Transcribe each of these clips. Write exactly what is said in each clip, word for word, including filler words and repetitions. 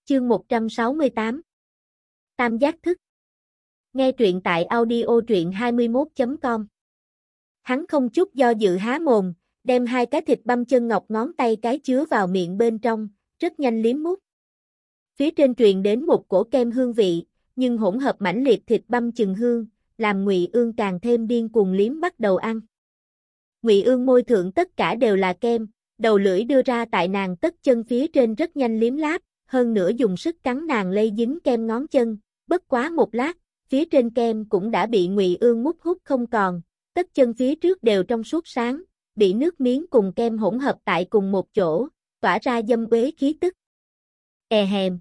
Chương một trăm sáu mươi tám. Tam giác thức. Nghe truyện tại audio truyện hai mươi mốt chấm com. Hắn không chút do dự há mồm, đem hai cái thịt băm chân ngọc ngón tay cái chứa vào miệng bên trong, rất nhanh liếm mút. Phía trên truyền đến một cổ kem hương vị, nhưng hỗn hợp mãnh liệt thịt băm chừng hương, làm Ngụy Ương càng thêm điên cuồng liếm bắt đầu ăn. Ngụy Ương môi thượng tất cả đều là kem, đầu lưỡi đưa ra tại nàng tất chân phía trên rất nhanh liếm láp, hơn nữa dùng sức cắn nàng lây dính kem ngón chân, bất quá một lát, phía trên kem cũng đã bị Ngụy Ương mút hút không còn, tất chân phía trước đều trong suốt sáng, bị nước miếng cùng kem hỗn hợp tại cùng một chỗ, tỏa ra dâm uế khí tức. E hèm.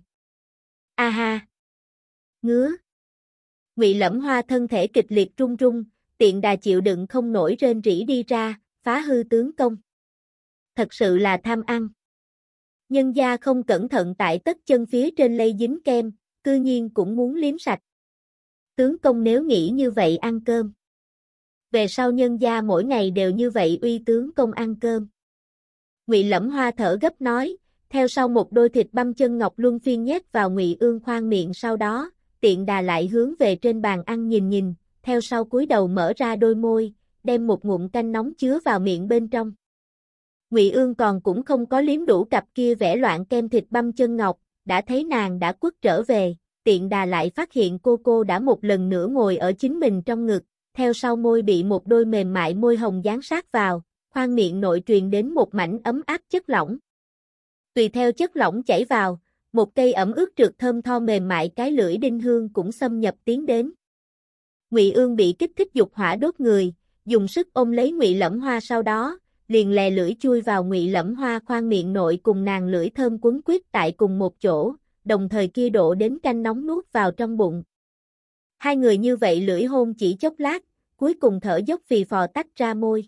A ha. Ngứa. Ngụy Lẫm Hoa thân thể kịch liệt run run, tiện đà chịu đựng không nổi rên rỉ đi ra, phá hư tướng công. Thật sự là tham ăn. Nhân gia không cẩn thận tại tất chân phía trên lây dính kem, cư nhiên cũng muốn liếm sạch. Tướng công nếu nghĩ như vậy ăn cơm. Về sau nhân gia mỗi ngày đều như vậy uy tướng công ăn cơm. Ngụy Lẫm Hoa thở gấp nói, theo sau một đôi thịt băm chân ngọc luân phiên nhét vào Ngụy Ương khoang miệng, sau đó, tiện đà lại hướng về trên bàn ăn nhìn nhìn, theo sau cúi đầu mở ra đôi môi, đem một ngụm canh nóng chứa vào miệng bên trong. Ngụy Ương còn cũng không có liếm đủ cặp kia vẽ loạn kem thịt băm chân ngọc, đã thấy nàng đã quất trở về, tiện đà lại phát hiện cô cô đã một lần nữa ngồi ở chính mình trong ngực, theo sau môi bị một đôi mềm mại môi hồng dán sát vào, khoang miệng nội truyền đến một mảnh ấm áp chất lỏng. Tùy theo chất lỏng chảy vào, một cây ẩm ướt trượt thơm tho mềm mại cái lưỡi đinh hương cũng xâm nhập tiến đến. Ngụy Ương bị kích thích dục hỏa đốt người, dùng sức ôm lấy Ngụy Lẫm Hoa, sau đó liền lè lưỡi chui vào Ngụy Lẫm Hoa khoang miệng nội cùng nàng lưỡi thơm quấn quýt tại cùng một chỗ, đồng thời kia độ đến canh nóng nuốt vào trong bụng. Hai người như vậy lưỡi hôn chỉ chốc lát, cuối cùng thở dốc phì phò tách ra môi.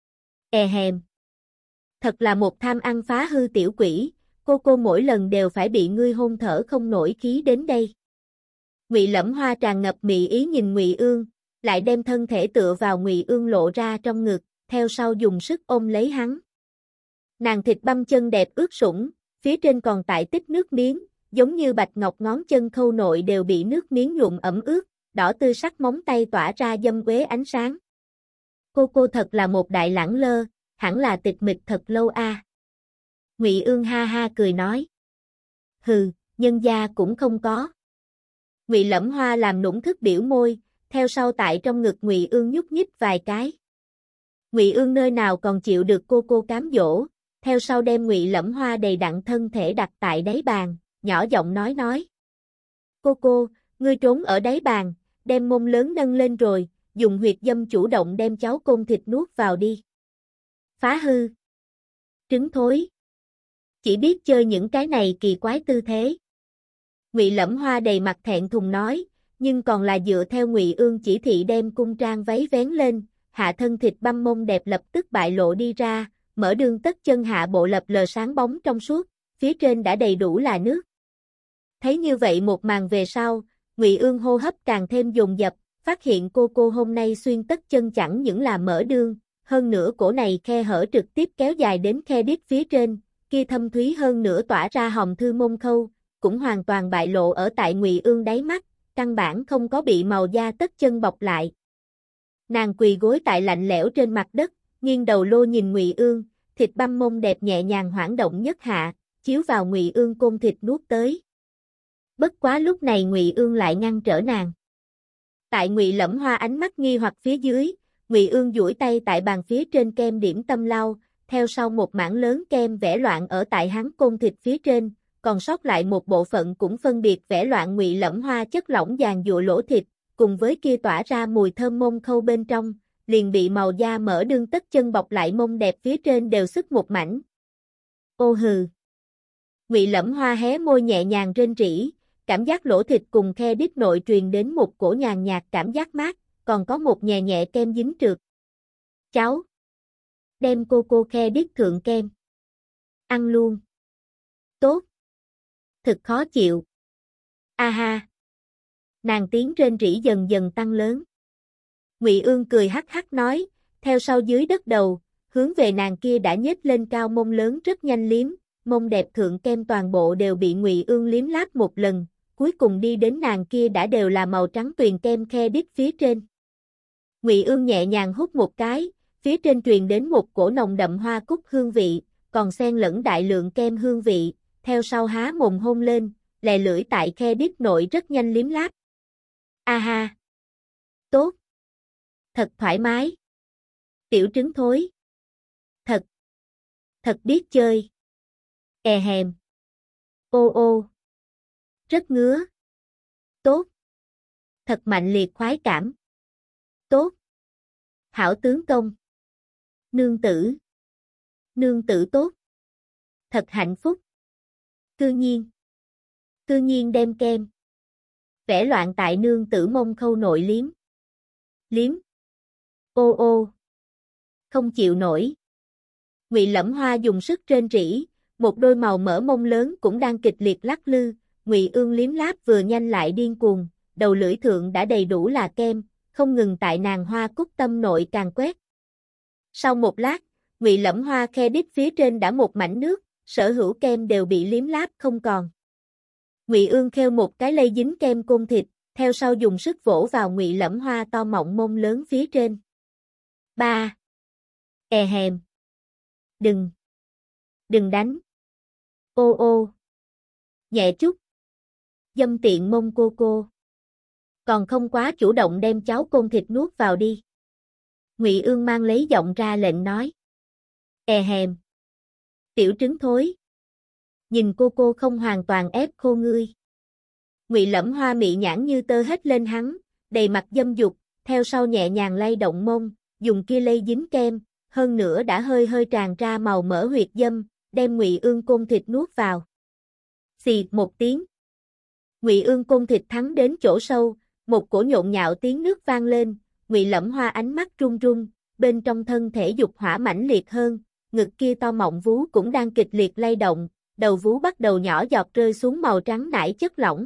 E hèm. Thật là một tham ăn phá hư tiểu quỷ, cô cô mỗi lần đều phải bị ngươi hôn thở không nổi khí đến đây. Ngụy Lẫm Hoa tràn ngập mị ý nhìn Ngụy Ương, lại đem thân thể tựa vào Ngụy Ương lộ ra trong ngực, theo sau dùng sức ôm lấy hắn. Nàng thịt băm chân đẹp ướt sũng, phía trên còn tại tích nước miếng, giống như bạch ngọc ngón chân khâu nội đều bị nước miếng nhuộm ẩm ướt, đỏ tươi sắc móng tay tỏa ra dâm quế ánh sáng. Cô cô thật là một đại lãng lơ, hẳn là tịch mịch thật lâu a. À. Ngụy Ương ha ha cười nói. Hừ, nhân gia cũng không có. Ngụy Lẫm Hoa làm nũng thức biểu môi, theo sau tại trong ngực Ngụy Ương nhúc nhích vài cái. Ngụy Ương nơi nào còn chịu được cô cô cám dỗ, theo sau đem Ngụy Lẫm Hoa đầy đặn thân thể đặt tại đáy bàn, nhỏ giọng nói nói. Cô cô, ngươi trốn ở đáy bàn, đem mông lớn nâng lên rồi, dùng huyệt dâm chủ động đem cháu côn thịt nuốt vào đi. Phá hư. Trứng thối. Chỉ biết chơi những cái này kỳ quái tư thế. Ngụy Lẫm Hoa đầy mặt thẹn thùng nói, nhưng còn là dựa theo Ngụy Ương chỉ thị đem cung trang váy vén lên, hạ thân thịt băm mông đẹp lập tức bại lộ đi ra, mở đường tất chân hạ bộ lập lờ sáng bóng trong suốt, phía trên đã đầy đủ là nước. Thấy như vậy một màn về sau, Ngụy Ương hô hấp càng thêm dồn dập, phát hiện cô cô hôm nay xuyên tất chân chẳng những là mở đường, hơn nữa cổ này khe hở trực tiếp kéo dài đến khe đít phía trên, kia thâm thúy hơn nữa tỏa ra hồng thư môn khâu, cũng hoàn toàn bại lộ ở tại Ngụy Ương đáy mắt, căn bản không có bị màu da tất chân bọc lại. Nàng quỳ gối tại lạnh lẽo trên mặt đất, nghiêng đầu lô nhìn Ngụy Ương, thịt băm mông đẹp nhẹ nhàng hoảng động nhất hạ, chiếu vào Ngụy Ương côn thịt nuốt tới. Bất quá lúc này Ngụy Ương lại ngăn trở nàng. Tại Ngụy Lẫm Hoa ánh mắt nghi hoặc phía dưới, Ngụy Ương duỗi tay tại bàn phía trên kem điểm tâm lau, theo sau một mảng lớn kem vẽ loạn ở tại hắn côn thịt phía trên, còn sót lại một bộ phận cũng phân biệt vẽ loạn Ngụy Lẫm Hoa chất lỏng dàn dụa lỗ thịt, cùng với kia tỏa ra mùi thơm mông khâu bên trong, liền bị màu da mỡ đương tất chân bọc lại mông đẹp phía trên đều sức một mảnh. Ô hừ. Ngụy Lẫm Hoa hé môi nhẹ nhàng rên rỉ, cảm giác lỗ thịt cùng khe đít nội truyền đến một cổ nhàn nhạt cảm giác mát, còn có một nhẹ nhẹ kem dính trượt. Cháu. Đem cô cô khe đít thượng kem. Ăn luôn. Tốt. Thực khó chịu. A ha. Nàng tiếng rên rỉ dần dần tăng lớn. Ngụy Ương cười hắc hắc nói, theo sau dưới đất đầu, hướng về nàng kia đã nhếch lên cao mông lớn rất nhanh liếm, mông đẹp thượng kem toàn bộ đều bị Ngụy Ương liếm láp một lần, cuối cùng đi đến nàng kia đã đều là màu trắng tuyền kem khe đít phía trên. Ngụy Ương nhẹ nhàng hút một cái, phía trên truyền đến một cổ nồng đậm hoa cúc hương vị, còn xen lẫn đại lượng kem hương vị, theo sau há mồm hôn lên, lè lưỡi tại khe đít nội rất nhanh liếm láp. A ha! Tốt! Thật thoải mái! Tiểu trứng thối! Thật! Thật biết chơi! E hèm! Ô ô! Rất ngứa! Tốt! Thật mạnh liệt khoái cảm! Tốt! Hảo tướng công! Nương tử! Nương tử tốt! Thật hạnh phúc! Cư nhiên! Cư nhiên đem kem! Vẽ loạn tại nương tử mông khâu nội liếm! Liếm! Ô ô! Không chịu nổi! Ngụy Lẫm Hoa dùng sức rên rỉ, một đôi màu mỡ mông lớn cũng đang kịch liệt lắc lư, Ngụy Ương liếm láp vừa nhanh lại điên cuồng, đầu lưỡi thượng đã đầy đủ là kem, không ngừng tại nàng hoa cúc tâm nội càng quét. Sau một lát, Ngụy Lẫm Hoa khe đít phía trên đã một mảnh nước, sở hữu kem đều bị liếm láp không còn. Ngụy Ương khêu một cái lây dính kem côn thịt, theo sau dùng sức vỗ vào Ngụy Lẫm Hoa to mọng mông lớn phía trên. Ba. E hèm. Đừng. Đừng đánh. Ô ô. Nhẹ chút. Dâm tiện mông cô cô. Còn không quá chủ động đem cháu côn thịt nuốt vào đi. Ngụy Ương mang lấy giọng ra lệnh nói. E hèm. Tiểu trứng thối. Nhìn cô cô không hoàn toàn ép khô ngươi. Ngụy Lẫm Hoa mị nhãn như tơ hết lên hắn, đầy mặt dâm dục, theo sau nhẹ nhàng lay động mông, dùng kia lây dính kem, hơn nữa đã hơi hơi tràn ra màu mỡ huyệt dâm, đem Ngụy Ương côn thịt nuốt vào. Xì một tiếng. Ngụy Ương côn thịt thắng đến chỗ sâu, một cổ nhộn nhạo tiếng nước vang lên, Ngụy Lẫm Hoa ánh mắt run run, bên trong thân thể dục hỏa mãnh liệt hơn, ngực kia to mọng vú cũng đang kịch liệt lay động, đầu vú bắt đầu nhỏ giọt rơi xuống màu trắng nải chất lỏng.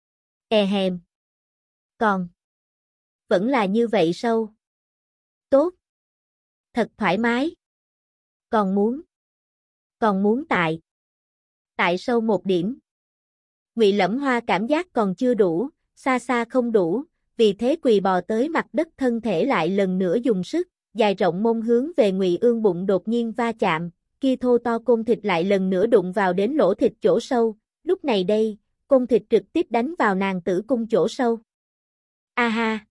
E hèm. Còn. Vẫn là như vậy sâu. Tốt. Thật thoải mái. Còn muốn. Còn muốn tại. Tại sâu một điểm. Ngụy Lẫm Hoa cảm giác còn chưa đủ, xa xa không đủ, vì thế quỳ bò tới mặt đất thân thể lại lần nữa dùng sức, dài rộng mông hướng về Ngụy Ương bụng đột nhiên va chạm, kia thô to côn thịt lại lần nữa đụng vào đến lỗ thịt chỗ sâu, lúc này đây, côn thịt trực tiếp đánh vào nàng tử cung chỗ sâu. A ha!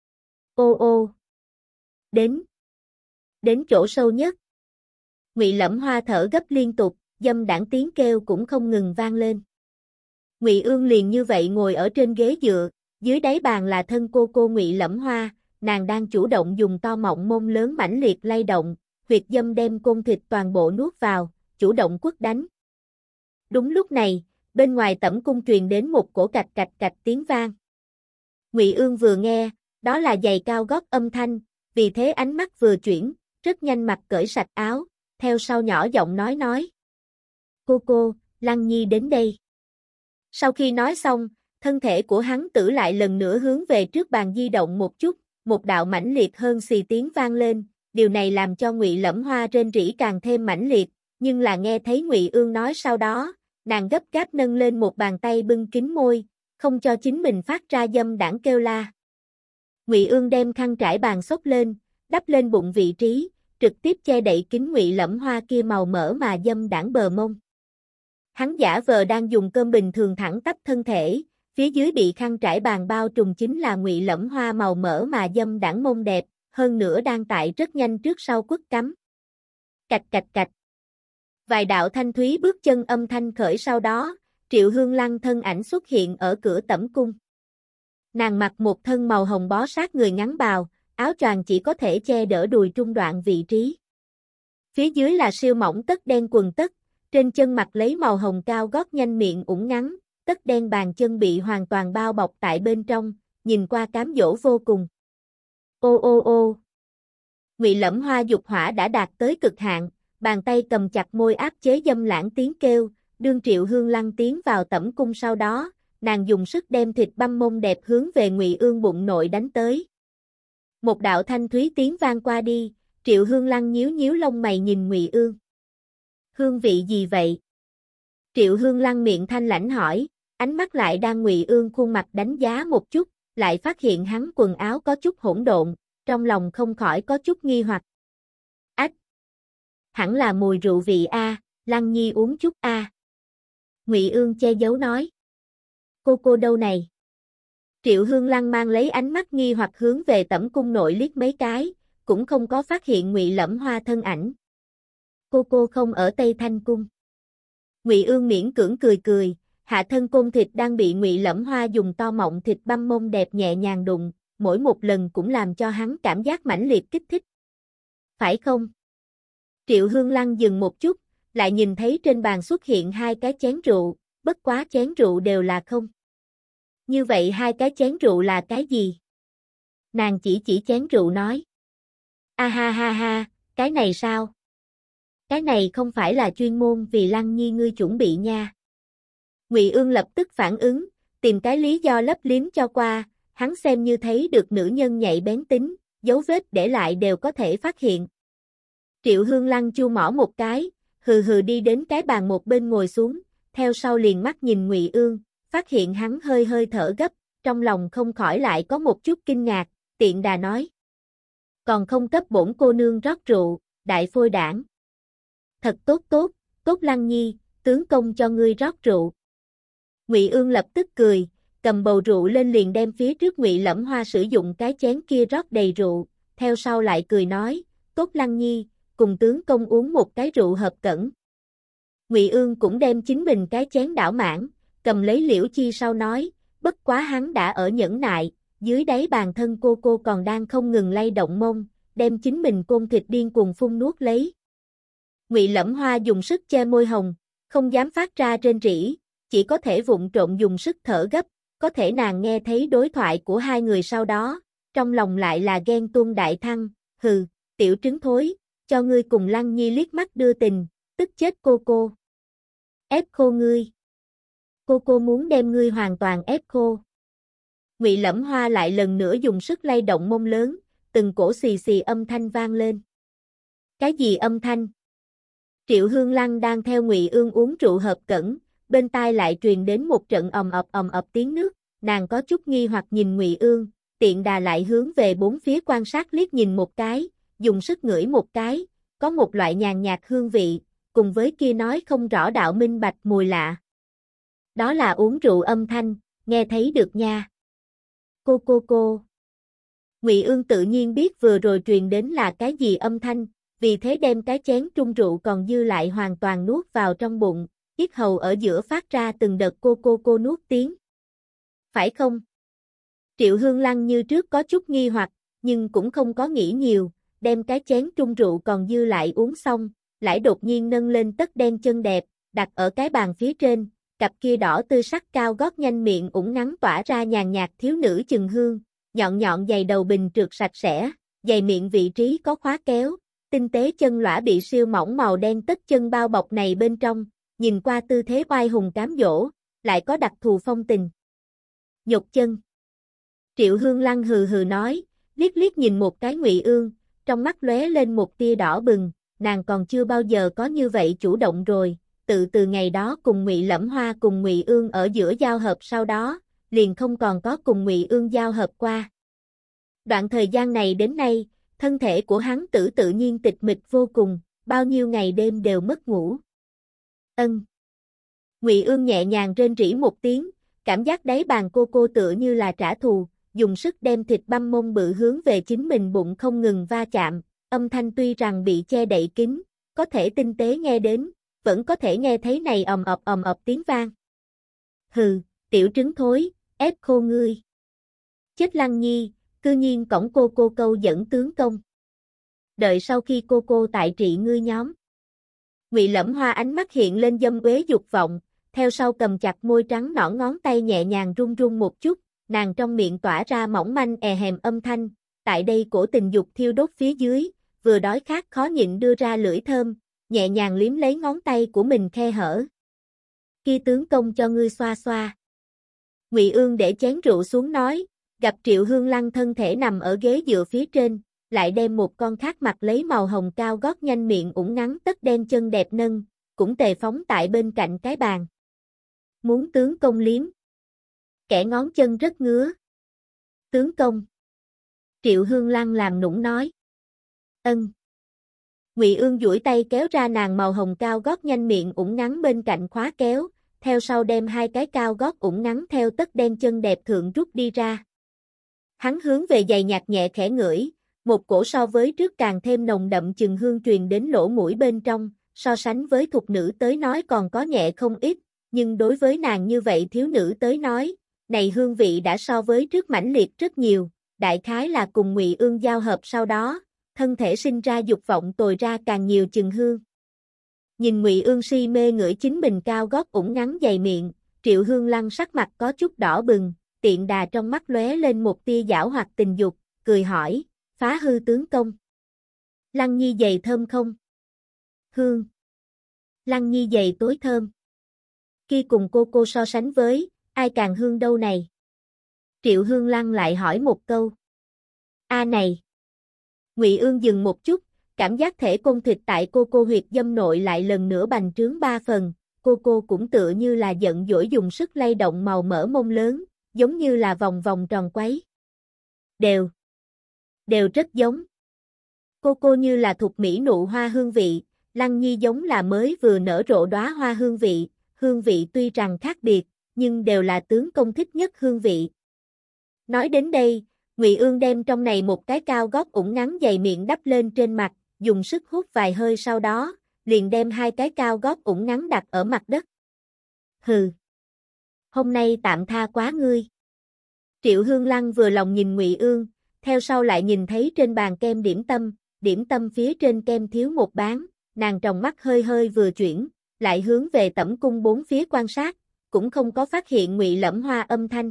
Ô ô! Đến! Đến chỗ sâu nhất! Ngụy Lẫm Hoa thở gấp liên tục, dâm đãng tiếng kêu cũng không ngừng vang lên. Ngụy Ương liền như vậy ngồi ở trên ghế dựa, dưới đáy bàn là thân cô cô Ngụy Lẫm Hoa, nàng đang chủ động dùng to mọng mông lớn mãnh liệt lay động, huyệt dâm đem côn thịt toàn bộ nuốt vào, chủ động quất đánh. Đúng lúc này, bên ngoài tẩm cung truyền đến một cổ cạch cạch cạch tiếng vang. Ngụy Ương vừa nghe, đó là giày cao gót âm thanh, vì thế ánh mắt vừa chuyển, rất nhanh mặt cởi sạch áo, theo sau nhỏ giọng nói nói. Cô cô, Lăng Nhi đến đây. Sau khi nói xong, thân thể của hắn tử lại lần nữa hướng về trước bàn di động một chút, một đạo mãnh liệt hơn xì tiếng vang lên, điều này làm cho Ngụy Lẫm Hoa rên rỉ càng thêm mãnh liệt, nhưng là nghe thấy Ngụy Ương nói sau đó, nàng gấp gáp nâng lên một bàn tay bưng kín môi, không cho chính mình phát ra dâm đãng kêu la. Ngụy Ương đem khăn trải bàn xốc lên, đắp lên bụng vị trí, trực tiếp che đậy kín Ngụy Lẫm Hoa kia màu mỡ mà dâm đãng bờ mông. Hắn giả vờ đang dùng cơm bình thường thẳng tắp thân thể, phía dưới bị khăn trải bàn bao trùm chính là Ngụy Lẫm Hoa màu mỡ mà dâm đãng mông đẹp, hơn nữa đang tại rất nhanh trước sau quất cắm. Cạch cạch cạch. Vài đạo thanh thúy bước chân âm thanh khởi sau đó, Triệu Hương Lăng thân ảnh xuất hiện ở cửa tẩm cung. Nàng mặc một thân màu hồng bó sát người ngắn bào, áo choàng chỉ có thể che đỡ đùi trung đoạn vị trí. Phía dưới là siêu mỏng tất đen quần tất, trên chân mặc lấy màu hồng cao gót nhanh miệng ủng ngắn, tất đen bàn chân bị hoàn toàn bao bọc tại bên trong, nhìn qua cám dỗ vô cùng. Ô ô ô. Ngụy Lẫm Hoa dục hỏa đã đạt tới cực hạn, bàn tay cầm chặt môi áp chế dâm lãng tiếng kêu, đương Triệu Hương Lăng tiến vào tẩm cung sau đó, nàng dùng sức đem thịt băm mông đẹp hướng về Ngụy Ương bụng nội đánh tới. Một đạo thanh thúy tiếng vang qua đi, Triệu Hương Lăng nhíu nhíu lông mày nhìn Ngụy Ương. Hương vị gì vậy? Triệu Hương Lăng miệng thanh lãnh hỏi, ánh mắt lại đang Ngụy Ương khuôn mặt đánh giá một chút, lại phát hiện hắn quần áo có chút hỗn độn, trong lòng không khỏi có chút nghi hoặc. Ách! Hẳn là mùi rượu vị a, Lăng Nhi uống chút a. Ngụy Ương che giấu nói. Cô cô đâu này? Triệu Hương Lăng mang lấy ánh mắt nghi hoặc hướng về Tẩm cung nội liếc mấy cái, cũng không có phát hiện Ngụy Lẫm Hoa thân ảnh. Cô cô không ở Tây Thanh cung. Ngụy Ương miễn cưỡng cười cười, hạ thân côn thịt đang bị Ngụy Lẫm Hoa dùng to mọng thịt băm mông đẹp nhẹ nhàng đụng, mỗi một lần cũng làm cho hắn cảm giác mãnh liệt kích thích. Phải không? Triệu Hương Lăng dừng một chút, lại nhìn thấy trên bàn xuất hiện hai cái chén rượu, bất quá chén rượu đều là không. Như vậy hai cái chén rượu là cái gì? Nàng chỉ chỉ chén rượu nói. A ha ha ha, cái này sao? Cái này không phải là chuyên môn vì Lăng Nhi ngươi chuẩn bị nha. Ngụy Ương lập tức phản ứng, tìm cái lý do lấp liếm cho qua, hắn xem như thấy được nữ nhân nhạy bén tính, dấu vết để lại đều có thể phát hiện. Triệu Hương Lăng chu mỏ một cái, hừ hừ đi đến cái bàn một bên ngồi xuống, theo sau liền mắt nhìn Ngụy Ương, phát hiện hắn hơi hơi thở gấp, trong lòng không khỏi lại có một chút kinh ngạc, tiện đà nói. Còn không cấp bổn cô nương rót rượu, đại phôi đảng. Thật tốt tốt, tốt Lăng Nhi, tướng công cho ngươi rót rượu. Ngụy Ương lập tức cười, cầm bầu rượu lên liền đem phía trước Ngụy Lẫm Hoa sử dụng cái chén kia rót đầy rượu, theo sau lại cười nói, tốt Lăng Nhi, cùng tướng công uống một cái rượu hợp cẩn. Ngụy Ương cũng đem chính mình cái chén đảo mãn, cầm lấy Liễu Chi sau nói, bất quá hắn đã ở nhẫn nại, dưới đáy bàn thân cô cô còn đang không ngừng lay động mông, đem chính mình côn thịt điên cuồng phun nuốt lấy. Ngụy Lẫm Hoa dùng sức che môi hồng, không dám phát ra rên rỉ, chỉ có thể vụng trộn dùng sức thở gấp, có thể nàng nghe thấy đối thoại của hai người sau đó, trong lòng lại là ghen tuông đại thăng, hừ, tiểu trứng thối, cho ngươi cùng Lăng Nhi liếc mắt đưa tình, tức chết cô cô. Ép khô ngươi. Cô cô muốn đem ngươi hoàn toàn ép khô. Ngụy Lẫm Hoa lại lần nữa dùng sức lay động mông lớn, từng cổ xì xì âm thanh vang lên. Cái gì âm thanh? Triệu Hương Lăng đang theo Ngụy Ương uống rượu hợp cẩn, bên tai lại truyền đến một trận ầm ầm ầm ầm tiếng nước, nàng có chút nghi hoặc nhìn Ngụy Ương, tiện đà lại hướng về bốn phía quan sát liếc nhìn một cái, dùng sức ngửi một cái, có một loại nhàn nhạt hương vị, cùng với kia nói không rõ đạo minh bạch mùi lạ. Đó là uống rượu âm thanh, nghe thấy được nha. Cô cô cô. Ngụy Ương tự nhiên biết vừa rồi truyền đến là cái gì âm thanh, vì thế đem cái chén trung rượu còn dư lại hoàn toàn nuốt vào trong bụng, yết hầu ở giữa phát ra từng đợt cô cô cô nuốt tiếng. Phải không? Triệu Hương Lăng như trước có chút nghi hoặc, nhưng cũng không có nghĩ nhiều, đem cái chén trung rượu còn dư lại uống xong, lại đột nhiên nâng lên tất đen chân đẹp, đặt ở cái bàn phía trên, cặp kia đỏ tươi sắc cao gót nhanh miệng ủng ngắn tỏa ra nhàn nhạt thiếu nữ chừng hương, nhọn nhọn giày đầu bình trượt sạch sẽ, giày miệng vị trí có khóa kéo, tinh tế chân lõa bị siêu mỏng màu đen tất chân bao bọc này bên trong, nhìn qua tư thế oai hùng cám dỗ, lại có đặc thù phong tình. Nhột chân. Triệu Hương Lăng hừ hừ nói, liếc liếc nhìn một cái Ngụy Ương, trong mắt lóe lên một tia đỏ bừng, nàng còn chưa bao giờ có như vậy chủ động rồi, tự từ ngày đó cùng Ngụy Lẫm Hoa cùng Ngụy Ương ở giữa giao hợp sau đó, liền không còn có cùng Ngụy Ương giao hợp qua. Đoạn thời gian này đến nay, thân thể của hắn tử tự nhiên tịch mịch vô cùng, bao nhiêu ngày đêm đều mất ngủ. Ân. Ngụy Ương nhẹ nhàng rên rỉ một tiếng, cảm giác đáy bàn cô cô tựa như là trả thù, dùng sức đem thịt băm mông bự hướng về chính mình bụng không ngừng va chạm, âm thanh tuy rằng bị che đậy kín, có thể tinh tế nghe đến, vẫn có thể nghe thấy này ầm ập ầm ập tiếng vang. Hừ, tiểu trứng thối, ép khô ngươi. Chết Lăng Nhi, cư nhiên cõng cô cô câu dẫn tướng công. Đợi sau khi cô cô tại trị ngươi nhóm. Ngụy Lẫm Hoa ánh mắt hiện lên dâm uế dục vọng, theo sau cầm chặt môi trắng nõn ngón tay nhẹ nhàng run run một chút, nàng trong miệng tỏa ra mỏng manh è hèm âm thanh, tại đây cổ tình dục thiêu đốt phía dưới, vừa đói khát khó nhịn đưa ra lưỡi thơm, nhẹ nhàng liếm lấy ngón tay của mình khe hở. Kia tướng công cho ngươi xoa xoa. Ngụy Ương để chén rượu xuống nói, gặp Triệu Hương Lăng thân thể nằm ở ghế dựa phía trên, lại đem một con khác mặt lấy màu hồng cao gót nhanh miệng ủng ngắn tất đen chân đẹp nâng, cũng tề phóng tại bên cạnh cái bàn. Muốn tướng công liếm. Kẻ ngón chân rất ngứa. Tướng công. Triệu Hương Lăng làm nũng nói. Ân. Ngụy Ương duỗi tay kéo ra nàng màu hồng cao gót nhanh miệng ủng ngắn bên cạnh khóa kéo, theo sau đem hai cái cao gót ủng ngắn theo tất đen chân đẹp thượng rút đi ra. Hắn hướng về giày nhạt nhẹ khẽ ngửi, một cổ so với trước càng thêm nồng đậm chừng hương truyền đến lỗ mũi bên trong, so sánh với thục nữ tới nói còn có nhẹ không ít, nhưng đối với nàng như vậy thiếu nữ tới nói, này hương vị đã so với trước mãnh liệt rất nhiều, đại khái là cùng Ngụy Ương giao hợp sau đó, thân thể sinh ra dục vọng tồi ra càng nhiều chừng hương. Nhìn Ngụy Ương si mê ngửi chính mình cao gót ủng ngắn dày miệng, Triệu Hương Lăng sắc mặt có chút đỏ bừng, tiện đà trong mắt lóe lên một tia giảo hoạt tình dục, cười hỏi, phá hư tướng công. Lăng Nhi giày thơm không? Hương. Lăng Nhi giày tối thơm. Khi cùng cô cô so sánh với, ai càng hương đâu này? Triệu Hương Lăng lại hỏi một câu. A này. Ngụy Ương dừng một chút, cảm giác thể côn thịt tại cô cô huyệt dâm nội lại lần nữa bành trướng ba phần, cô cô cũng tựa như là giận dỗi dùng sức lay động màu mỡ mông lớn, giống như là vòng vòng tròn quấy. Đều. Đều rất giống. Cô cô như là thục mỹ nụ hoa hương vị, Lăng Nhi giống là mới vừa nở rộ đóa hoa hương vị, hương vị tuy rằng khác biệt, nhưng đều là tướng công thích nhất hương vị. Nói đến đây, Ngụy Ương đem trong này một cái cao gót ủng ngắn dày miệng đắp lên trên mặt, dùng sức hút vài hơi sau đó, liền đem hai cái cao gót ủng ngắn đặt ở mặt đất. Hừ. Hôm nay tạm tha quá ngươi. Triệu Hương Lăng vừa lòng nhìn Ngụy Ương, theo sau lại nhìn thấy trên bàn kem điểm tâm, điểm tâm phía trên kem thiếu một bán, nàng trong mắt hơi hơi vừa chuyển, lại hướng về tẩm cung bốn phía quan sát, cũng không có phát hiện Ngụy Lẫm Hoa âm thanh.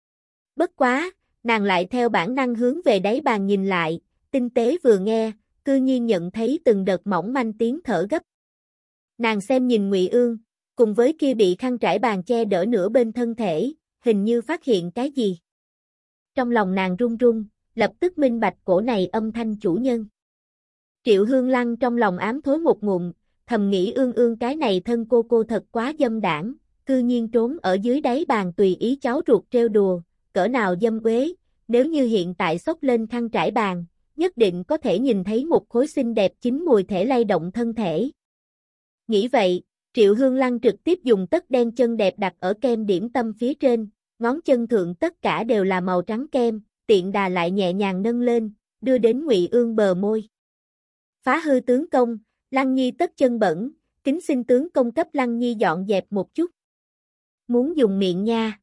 Bất quá, nàng lại theo bản năng hướng về đáy bàn nhìn lại, tinh tế vừa nghe, cư nhiên nhận thấy từng đợt mỏng manh tiếng thở gấp. Nàng xem nhìn Ngụy Ương, cùng với kia bị khăn trải bàn che đỡ nửa bên thân thể, hình như phát hiện cái gì. Trong lòng nàng run run, lập tức minh bạch cổ này âm thanh chủ nhân. Triệu Hương Lăng trong lòng ám thối một ngụm, thầm nghĩ Ương Ương cái này thân cô cô thật quá dâm đảng, cư nhiên trốn ở dưới đáy bàn tùy ý cháu ruột trêu đùa, cỡ nào dâm uế, nếu như hiện tại xốc lên khăn trải bàn, nhất định có thể nhìn thấy một khối xinh đẹp chín mùi thể lay động thân thể. Nghĩ vậy, Triệu Hương Lăng trực tiếp dùng tất đen chân đẹp đặt ở kem điểm tâm phía trên, ngón chân thượng tất cả đều là màu trắng kem, tiện đà lại nhẹ nhàng nâng lên, đưa đến Ngụy Ương bờ môi. Phá hư tướng công, Lăng Nhi tất chân bẩn, kính xin tướng công cấp Lăng Nhi dọn dẹp một chút. Muốn dùng miệng nha.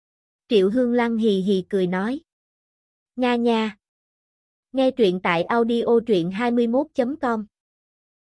Triệu Hương Lăng hì hì cười nói. Nga nha. Nghe truyện tại audio truyện hai mươi mốt chấm com